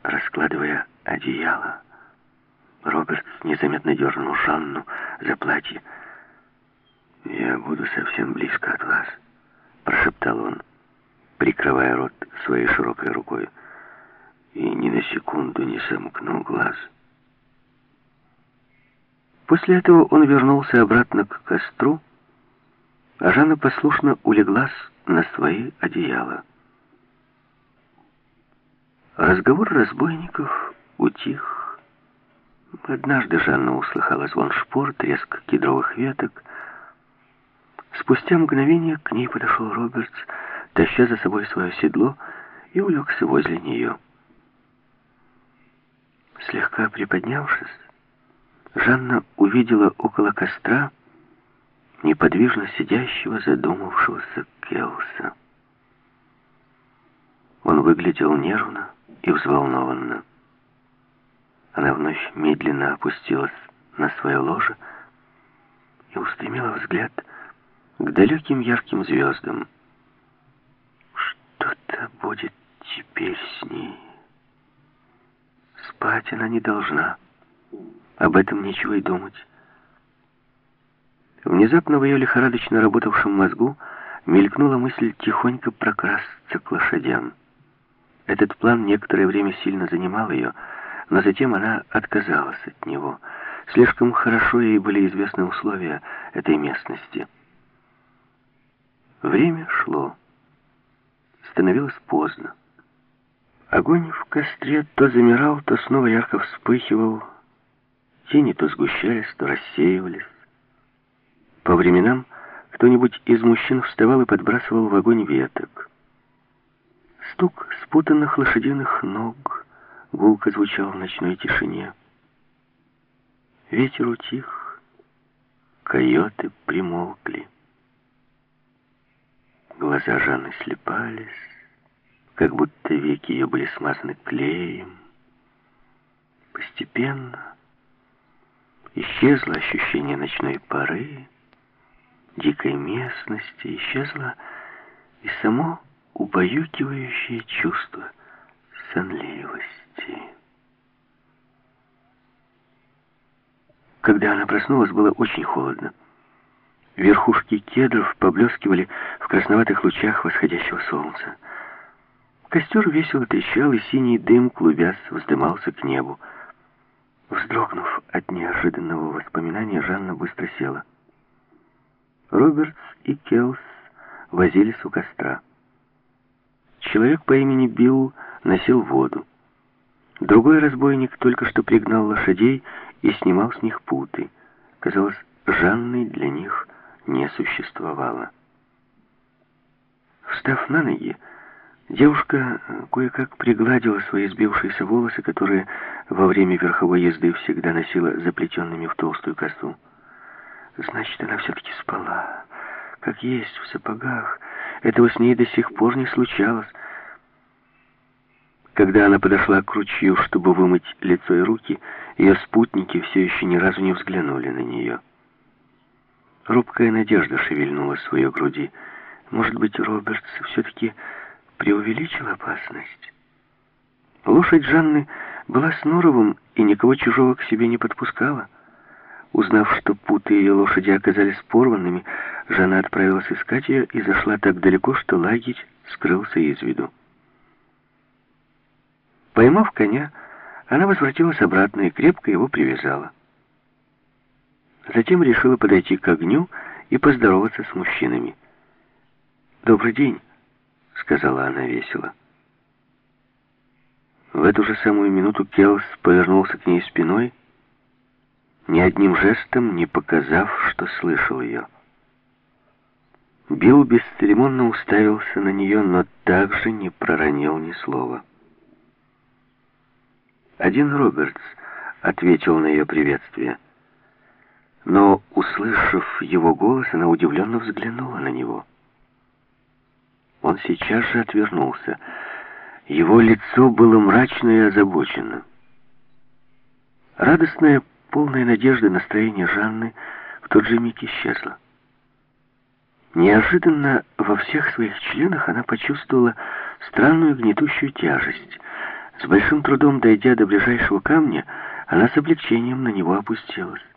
Раскладывая одеяло, Робертс незаметно дернул Жанну за платье. «Я буду совсем близко от вас», — прошептал он, прикрывая рот своей широкой рукой, и ни на секунду не сомкнул глаз. После этого он вернулся обратно к костру, а Жанна послушно улеглась на свои одеяла. Разговор разбойников утих. Однажды Жанна услыхала звон шпор, треск кедровых веток. Спустя мгновение к ней подошел Робертс, таща за собой свое седло, и улегся возле нее. Слегка приподнявшись, Жанна увидела около костра неподвижно сидящего, задумавшегося Келса. Он выглядел нервно и взволнованно. Она вновь медленно опустилась на свое ложе и устремила взгляд к далеким ярким звездам. Что-то будет теперь с ней. Спать она не должна. Об этом нечего и думать. Внезапно в ее лихорадочно работавшем мозгу мелькнула мысль тихонько прокрасться к лошадям. Этот план некоторое время сильно занимал ее, но затем она отказалась от него. Слишком хорошо ей были известны условия этой местности. Время шло. Становилось поздно. Огонь в костре то замирал, то снова ярко вспыхивал. Тени то сгущались, то рассеивались. По временам кто-нибудь из мужчин вставал и подбрасывал в огонь веток. Стук спутанных лошадиных ног гулко звучал в ночной тишине. Ветер утих, койоты примолкли. Глаза Жанны слепались, как будто веки ее были смазаны клеем. Постепенно исчезло ощущение ночной поры, дикой местности, исчезло и само убаюкивающее чувство сонливости. Когда она проснулась, было очень холодно. Верхушки кедров поблескивали в красноватых лучах восходящего солнца. Костер весело трещал, и синий дым, клубясь, вздымался к небу. Вздрогнув от неожиданного воспоминания, Жанна быстро села. Робертс и Келс возились у костра. Человек по имени Билл носил воду. Другой разбойник только что пригнал лошадей и снимал с них путы. Казалось, Жанны для них не существовало. Встав на ноги, девушка кое-как пригладила свои сбившиеся волосы, которые во время верховой езды всегда носила заплетенными в толстую косу. Значит, она все-таки спала, как есть, в сапогах. Этого с ней до сих пор не случалось. Когда она подошла к ручью, чтобы вымыть лицо и руки, ее спутники все еще ни разу не взглянули на нее. Робкая надежда шевельнулась в ее груди. Может быть, Робертс все-таки преувеличил опасность? Лошадь Жанны была с норовом и никого чужого к себе не подпускала. Узнав, что путы ее лошади оказались порванными, Жанна отправилась искать ее и зашла так далеко, что лагерь скрылся из виду. Поймав коня, она возвратилась обратно и крепко его привязала. Затем решила подойти к огню и поздороваться с мужчинами. «Добрый день», — сказала она весело. В эту же самую минуту Келс повернулся к ней спиной, ни одним жестом не показав, что слышал ее. Билл бесцеремонно уставился на нее, но также не проронил ни слова. Один Робертс ответил на ее приветствие, но, услышав его голос, она удивленно взглянула на него. Он сейчас же отвернулся. Его лицо было мрачно и озабочено. Радостное, полное надежды настроение Жанны в тот же миг исчезло. Неожиданно во всех своих членах она почувствовала странную гнетущую тяжесть. С большим трудом дойдя до ближайшего камня, она с облегчением на него опустилась.